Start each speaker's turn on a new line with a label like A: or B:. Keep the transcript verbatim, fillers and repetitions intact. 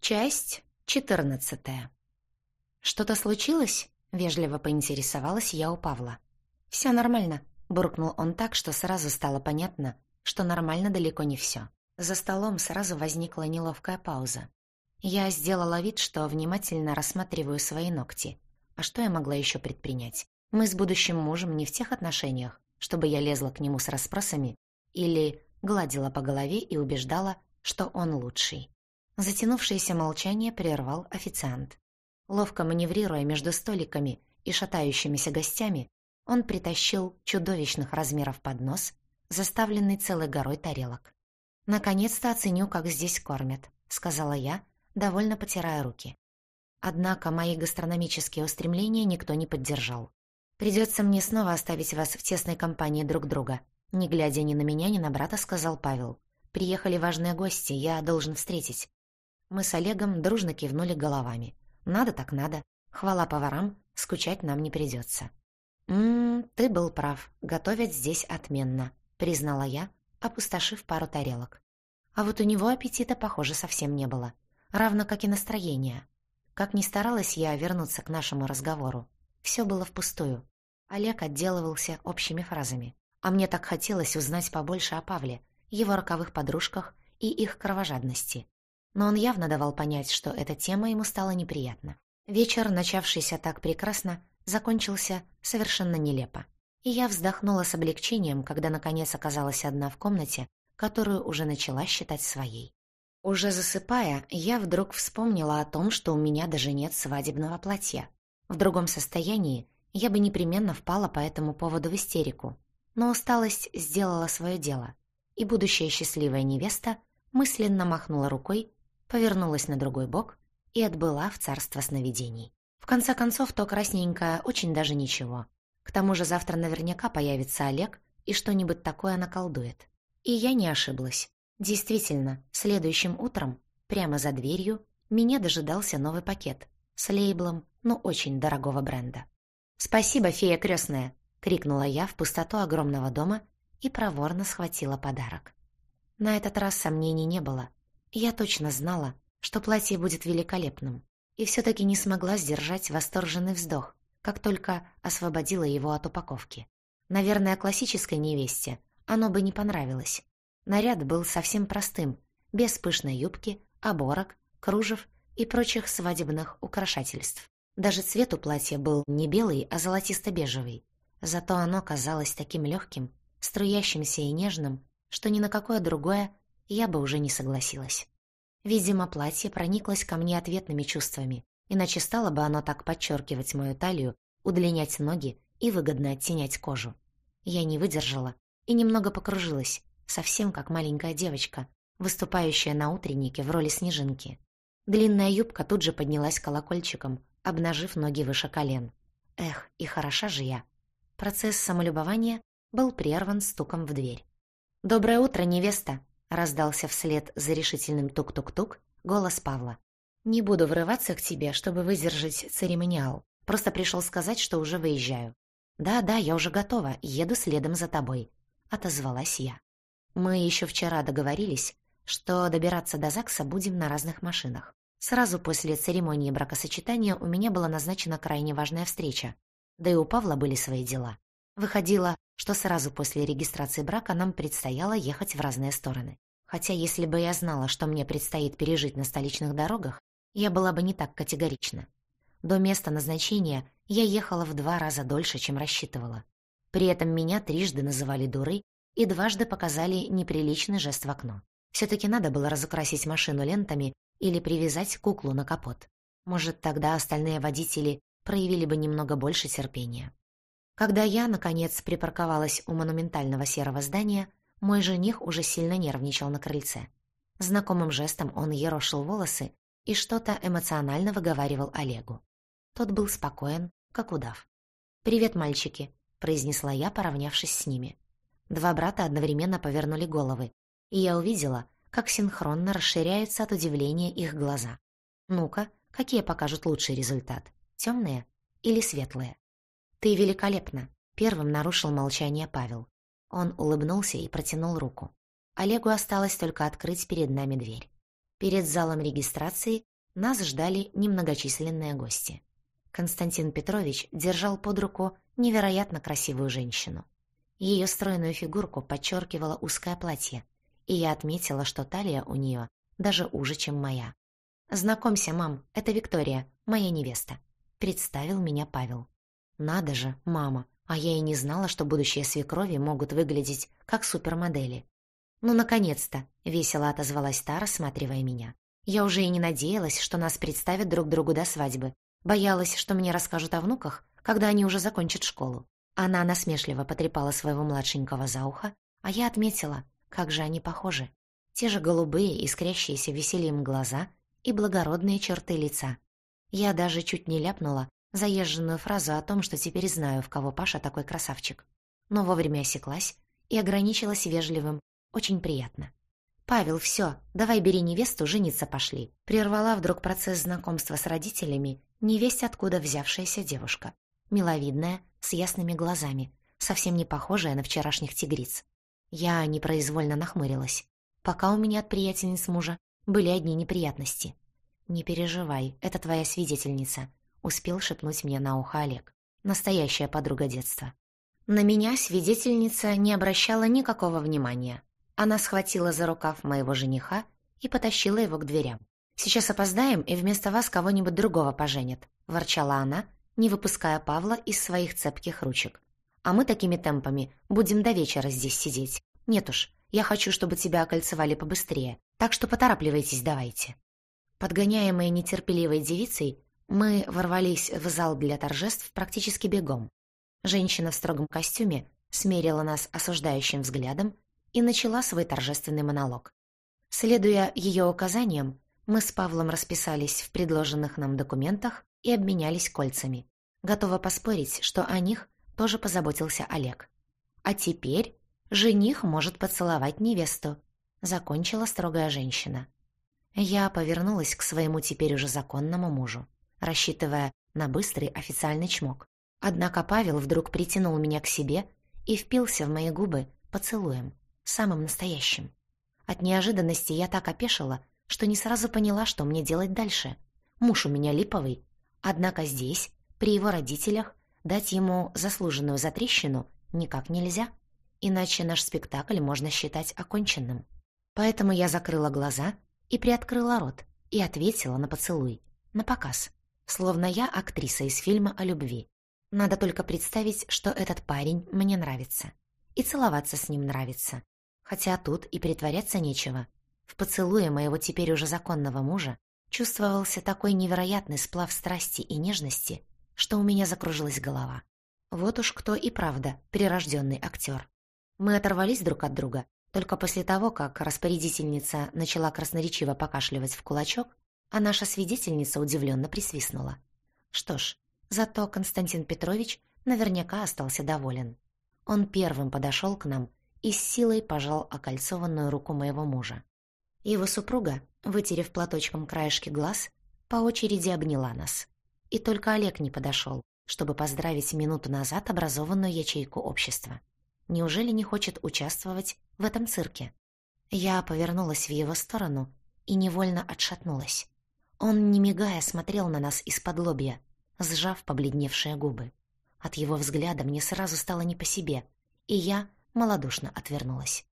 A: Часть четырнадцатая. «Что-то случилось?» — вежливо поинтересовалась я у Павла. «Все нормально», — буркнул он так, что сразу стало понятно, что нормально далеко не все. За столом сразу возникла неловкая пауза. Я сделала вид, что внимательно рассматриваю свои ногти. А что я могла еще предпринять? Мы с будущим мужем не в тех отношениях, чтобы я лезла к нему с расспросами или гладила по голове и убеждала, что он лучший. Затянувшееся молчание прервал официант. Ловко маневрируя между столиками и шатающимися гостями, он притащил чудовищных размеров поднос, заставленный целой горой тарелок. «Наконец-то оценю, как здесь кормят», — сказала я, довольно потирая руки. Однако мои гастрономические устремления никто не поддержал. «Придется мне снова оставить вас в тесной компании друг друга», — не глядя ни на меня, ни на брата, сказал Павел. «Приехали важные гости, я должен встретить». Мы с Олегом дружно кивнули головами. «Надо так надо. Хвала поварам, скучать нам не придется». «Ммм, ты был прав. Готовят здесь отменно», — признала я, опустошив пару тарелок. А вот у него аппетита, похоже, совсем не было. Равно как и настроения. Как ни старалась я вернуться к нашему разговору, все было впустую. Олег отделывался общими фразами. А мне так хотелось узнать побольше о Павле, его роковых подружках и их кровожадности. Но он явно давал понять, что эта тема ему стала неприятна. Вечер, начавшийся так прекрасно, закончился совершенно нелепо. И я вздохнула с облегчением, когда наконец оказалась одна в комнате, которую уже начала считать своей. Уже засыпая, я вдруг вспомнила о том, что у меня даже нет свадебного платья. В другом состоянии я бы непременно впала по этому поводу в истерику. Но усталость сделала свое дело, и будущая счастливая невеста мысленно махнула рукой, повернулась на другой бок и отбыла в царство сновидений. В конце концов, то красненькое очень даже ничего. К тому же завтра наверняка появится Олег и что-нибудь такое наколдует. И я не ошиблась. Действительно, следующим утром, прямо за дверью, меня дожидался новый пакет с лейблом, ну очень дорогого бренда. «Спасибо, фея крестная!» — крикнула я в пустоту огромного дома и проворно схватила подарок. На этот раз сомнений не было. Я точно знала, что платье будет великолепным, и все-таки не смогла сдержать восторженный вздох, как только освободила его от упаковки. Наверное, классической невесте оно бы не понравилось. Наряд был совсем простым, без пышной юбки, оборок, кружев и прочих свадебных украшательств. Даже цвет у платья был не белый, а золотисто-бежевый. Зато оно казалось таким легким, струящимся и нежным, что ни на какое другое я бы уже не согласилась. Видимо, платье прониклось ко мне ответными чувствами, иначе стало бы оно так подчеркивать мою талию, удлинять ноги и выгодно оттенять кожу. Я не выдержала и немного покружилась, совсем как маленькая девочка, выступающая на утреннике в роли снежинки. Длинная юбка тут же поднялась колокольчиком, обнажив ноги выше колен. Эх, и хороша же я. Процесс самолюбования был прерван стуком в дверь. «Доброе утро, невеста!» — раздался вслед за решительным тук-тук-тук голос Павла. «Не буду врываться к тебе, чтобы выдержать церемониал. Просто пришел сказать, что уже выезжаю». «Да-да, я уже готова, еду следом за тобой», — отозвалась я. Мы еще вчера договорились, что добираться до ЗАГСа будем на разных машинах. Сразу после церемонии бракосочетания у меня была назначена крайне важная встреча. Да и у Павла были свои дела. Выходило, что сразу после регистрации брака нам предстояло ехать в разные стороны. Хотя если бы я знала, что мне предстоит пережить на столичных дорогах, я была бы не так категорична. До места назначения я ехала в два раза дольше, чем рассчитывала. При этом меня трижды называли дурой и дважды показали неприличный жест в окно. Все-таки надо было разукрасить машину лентами или привязать куклу на капот. Может, тогда остальные водители проявили бы немного больше терпения. Когда я, наконец, припарковалась у монументального серого здания, мой жених уже сильно нервничал на крыльце. Знакомым жестом он ерошил волосы и что-то эмоционально выговаривал Олегу. Тот был спокоен, как удав. «Привет, мальчики», — произнесла я, поравнявшись с ними. Два брата одновременно повернули головы, и я увидела, как синхронно расширяются от удивления их глаза. «Ну-ка, какие покажут лучший результат? Темные или светлые?» «Ты великолепна», — первым нарушил молчание Павел. Он улыбнулся и протянул руку. Олегу осталось только открыть перед нами дверь. Перед залом регистрации Нас ждали немногочисленные гости. Константин Петрович держал под руку невероятно красивую женщину. Ее стройную фигурку подчеркивало узкое платье, и я отметила, что талия у нее даже уже, чем моя. «Знакомься, мам, это Виктория, моя невеста», — представил меня Павел. «Надо же, мама, а я и не знала, что будущие свекрови могут выглядеть как супермодели». «Ну, наконец-то!» — весело отозвалась та, рассматривая меня. «Я уже и не надеялась, что нас представят друг другу до свадьбы. Боялась, что мне расскажут о внуках, когда они уже закончат школу». Она насмешливо потрепала своего младшенького за ухо, а я отметила, как же они похожи. Те же голубые, искрящиеся весельем глаза и благородные черты лица. Я даже чуть не ляпнула заезженную фразу о том, что теперь знаю, в кого Паша такой красавчик. Но вовремя осеклась и ограничилась вежливым «очень приятно». «Павел, все, давай бери невесту, жениться пошли», прервала вдруг процесс знакомства с родителями невесть откуда взявшаяся девушка. Миловидная, с ясными глазами, совсем не похожая на вчерашних тигриц. Я непроизвольно нахмурилась. Пока у меня от приятельниц мужа были одни неприятности. «Не переживай, это твоя свидетельница», — успел шепнуть мне на ухо Олег. Настоящая подруга детства. На меня свидетельница не обращала никакого внимания. Она схватила за рукав моего жениха и потащила его к дверям. «Сейчас опоздаем, и вместо вас кого-нибудь другого поженят», — ворчала она, не выпуская Павла из своих цепких ручек. «А мы такими темпами будем до вечера здесь сидеть. Нет уж, я хочу, чтобы тебя окольцевали побыстрее, так что поторапливайтесь давайте». Подгоняемые нетерпеливой девицей, мы ворвались в зал для торжеств практически бегом. Женщина в строгом костюме смерила нас осуждающим взглядом и начала свой торжественный монолог. Следуя ее указаниям, мы с Павлом расписались в предложенных нам документах и обменялись кольцами. Готова поспорить, что о них тоже позаботился Олег. «А теперь жених может поцеловать невесту», — закончила строгая женщина. Я повернулась к своему теперь уже законному мужу, рассчитывая на быстрый официальный чмок. Однако Павел вдруг притянул меня к себе и впился в мои губы поцелуем, самым настоящим. От неожиданности я так опешила, что не сразу поняла, что мне делать дальше. Муж у меня липовый, однако здесь, при его родителях, дать ему заслуженную затрещину никак нельзя, иначе наш спектакль можно считать оконченным. Поэтому я закрыла глаза и приоткрыла рот и ответила на поцелуй, на показ, словно я актриса из фильма о любви. Надо только представить, что этот парень мне нравится, и целоваться с ним нравится. Хотя тут и притворяться нечего. В поцелуе моего теперь уже законного мужа чувствовался такой невероятный сплав страсти и нежности, что у меня закружилась голова. Вот уж кто и правда прирожденный актер. Мы оторвались друг от друга только после того, как распорядительница начала красноречиво покашливать в кулачок, а наша свидетельница удивленно присвистнула. Что ж, зато Константин Петрович наверняка остался доволен. Он первым подошел к нам и с силой пожал окольцованную руку моего мужа. Его супруга, вытерев платочком краешки глаз, по очереди обняла нас. И только Олег не подошел, чтобы поздравить минуту назад образованную ячейку общества. Неужели не хочет участвовать в этом цирке? Я повернулась в его сторону и невольно отшатнулась. Он, не мигая, смотрел на нас из-под лобья, сжав побледневшие губы. От его взгляда мне сразу стало не по себе, и я малодушно отвернулась.